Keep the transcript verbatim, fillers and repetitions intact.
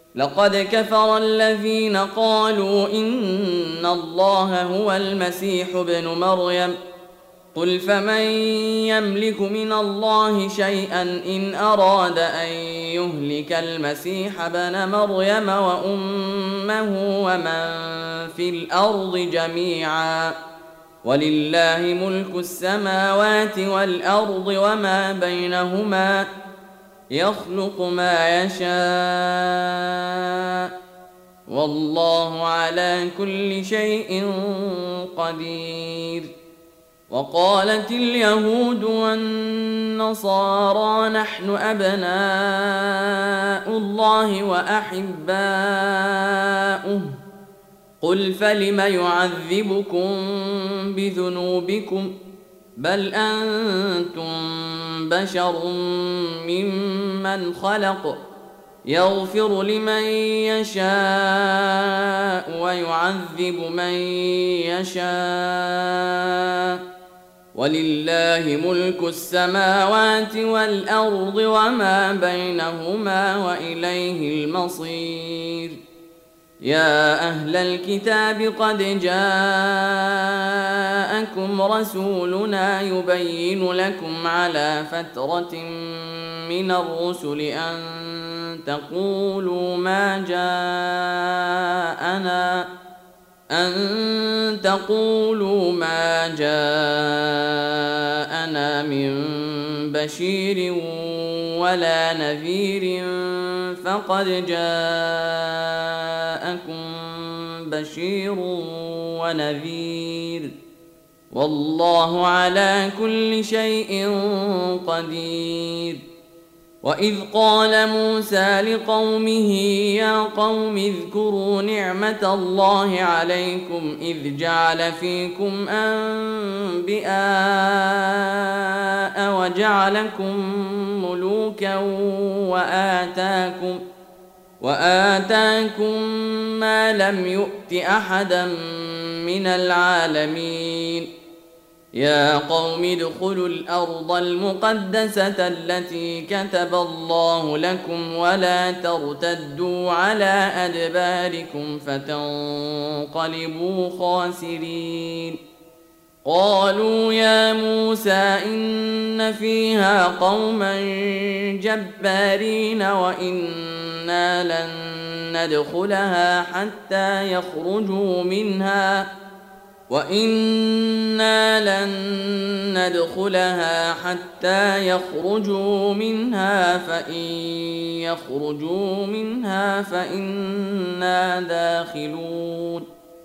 لقد كفر الذين قالوا إن الله هو المسيح ابن مريم قل فمن يملك من الله شيئا إن أراد أن يهلك المسيح ابن مريم وأمه ومن في الأرض جميعا ولله ملك السماوات والأرض وما بينهما يخلق ما يشاء والله على كل شيء قدير. وقالت اليهود والنصارى نحن أبناء الله وأحباؤه قل فلم يعذبكم بذنوبكم بل أنتم بشر ممن خلق يغفر لمن يشاء ويعذب من يشاء ولله ملك السماوات والأرض وما بينهما وإليه المصير. يا أهل الكتاب قد جاءكم رسولنا يبين لكم على فترة من الرسل أن تقولوا ما جاءنا أن تقولوا ما جاءنا من بشير ولا نذير فقد جاءكم بشير ونذير والله على كل شيء قدير. وإذ قال موسى لقومه يا قوم اذكروا نعمة الله عليكم إذ جعل فيكم أنبياء وجعلكم ملوكا وآتاكم وآتاكم ما لم يؤت أحدا من العالمين. يا قوم ادخلوا الأرض المقدسة التي كتب الله لكم ولا ترتدوا على أدباركم فتنقلبوا خاسرين. قالوا يا موسى إن فيها قوما جبارين وإنا لن ندخلها حتى يخرجوا منها وإنا لن ندخلها حتى يخرجوا منها فإن يخرجوا منها فإنا داخلون.